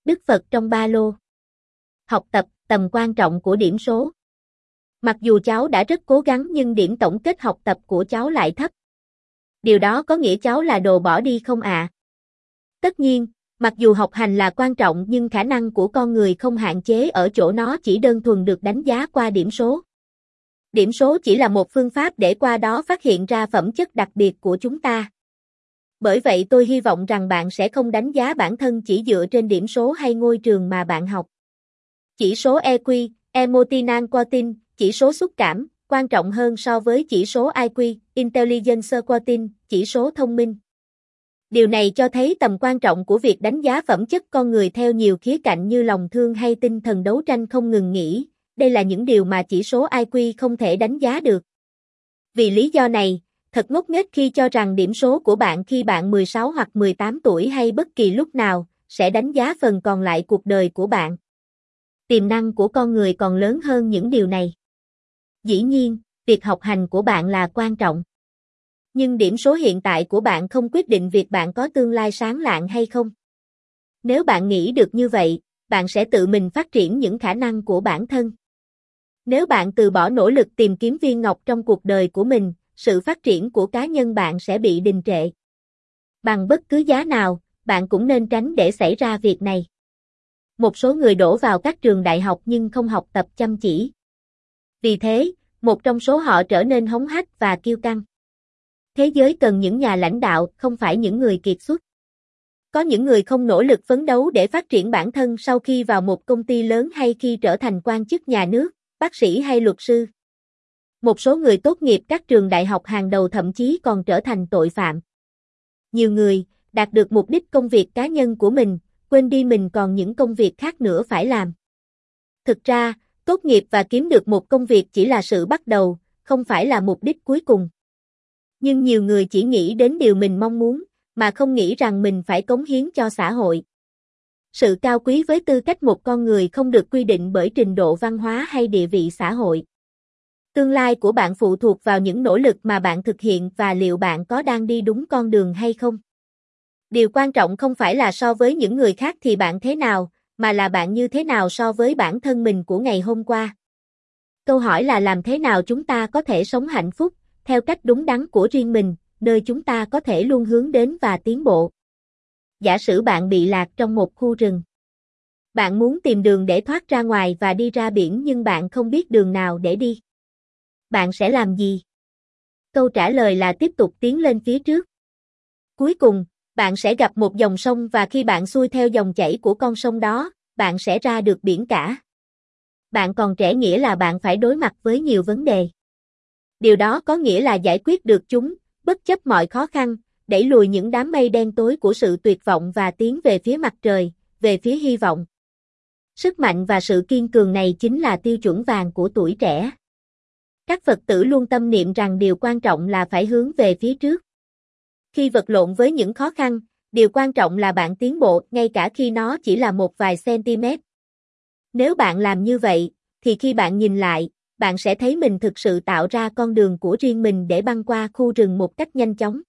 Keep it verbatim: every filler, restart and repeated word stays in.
Đức Phật trong ba lô. Học tập, tầm quan trọng của điểm số. Mặc dù cháu đã rất cố gắng nhưng điểm tổng kết học tập của cháu lại thấp. Điều đó có nghĩa cháu là đồ bỏ đi không ạ? À? Tất nhiên, mặc dù học hành là quan trọng nhưng khả năng của con người không hạn chế ở chỗ nó chỉ đơn thuần được đánh giá qua điểm số. Điểm số chỉ là một phương pháp để qua đó phát hiện ra phẩm chất đặc biệt của chúng ta. Bởi vậy tôi hy vọng rằng bạn sẽ không đánh giá bản thân chỉ dựa trên điểm số hay ngôi trường mà bạn học. Chỉ số e quy, Emotional Quotient, chỉ số xúc cảm, quan trọng hơn so với chỉ số i kiu, Intelligence Quotient, chỉ số thông minh. Điều này cho thấy tầm quan trọng của việc đánh giá phẩm chất con người theo nhiều khía cạnh như lòng thương hay tinh thần đấu tranh không ngừng nghỉ. Đây là những điều mà chỉ số i kiu không thể đánh giá được. Vì lý do này, thật ngốc nghếch khi cho rằng điểm số của bạn khi bạn mười sáu hoặc mười tám tuổi hay bất kỳ lúc nào sẽ đánh giá phần còn lại cuộc đời của bạn. Tiềm năng của con người còn lớn hơn những điều này. Dĩ nhiên, việc học hành của bạn là quan trọng. Nhưng điểm số hiện tại của bạn không quyết định việc bạn có tương lai sáng lạng hay không. Nếu bạn nghĩ được như vậy, bạn sẽ tự mình phát triển những khả năng của bản thân. Nếu bạn từ bỏ nỗ lực tìm kiếm viên ngọc trong cuộc đời của mình, sự phát triển của cá nhân bạn sẽ bị đình trệ. Bằng bất cứ giá nào, bạn cũng nên tránh để xảy ra việc này. Một số người đổ vào các trường đại học nhưng không học tập chăm chỉ. Vì thế, một trong số họ trở nên hống hách và kiêu căng. Thế giới cần những nhà lãnh đạo, không phải những người kiệt xuất. Có những người không nỗ lực phấn đấu để phát triển bản thân sau khi vào một công ty lớn hay khi trở thành quan chức nhà nước, bác sĩ hay luật sư. Một số người tốt nghiệp các trường đại học hàng đầu thậm chí còn trở thành tội phạm. Nhiều người đạt được mục đích công việc cá nhân của mình, quên đi mình còn những công việc khác nữa phải làm. Thực ra, tốt nghiệp và kiếm được một công việc chỉ là sự bắt đầu, không phải là mục đích cuối cùng. Nhưng nhiều người chỉ nghĩ đến điều mình mong muốn, mà không nghĩ rằng mình phải cống hiến cho xã hội. Sự cao quý với tư cách một con người không được quy định bởi trình độ văn hóa hay địa vị xã hội. Tương lai của bạn phụ thuộc vào những nỗ lực mà bạn thực hiện và liệu bạn có đang đi đúng con đường hay không. Điều quan trọng không phải là so với những người khác thì bạn thế nào, mà là bạn như thế nào so với bản thân mình của ngày hôm qua. Câu hỏi là làm thế nào chúng ta có thể sống hạnh phúc, theo cách đúng đắn của riêng mình, nơi chúng ta có thể luôn hướng đến và tiến bộ. Giả sử bạn bị lạc trong một khu rừng. Bạn muốn tìm đường để thoát ra ngoài và đi ra biển nhưng bạn không biết đường nào để đi. Bạn sẽ làm gì? Câu trả lời là tiếp tục tiến lên phía trước. Cuối cùng, bạn sẽ gặp một dòng sông và khi bạn xuôi theo dòng chảy của con sông đó, bạn sẽ ra được biển cả. Bạn còn trẻ nghĩa là bạn phải đối mặt với nhiều vấn đề. Điều đó có nghĩa là giải quyết được chúng, bất chấp mọi khó khăn, đẩy lùi những đám mây đen tối của sự tuyệt vọng và tiến về phía mặt trời, về phía hy vọng. Sức mạnh và sự kiên cường này chính là tiêu chuẩn vàng của tuổi trẻ. Các Phật tử luôn tâm niệm rằng điều quan trọng là phải hướng về phía trước. Khi vật lộn với những khó khăn, điều quan trọng là bạn tiến bộ ngay cả khi nó chỉ là một vài cm. Nếu bạn làm như vậy, thì khi bạn nhìn lại, bạn sẽ thấy mình thực sự tạo ra con đường của riêng mình để băng qua khu rừng một cách nhanh chóng.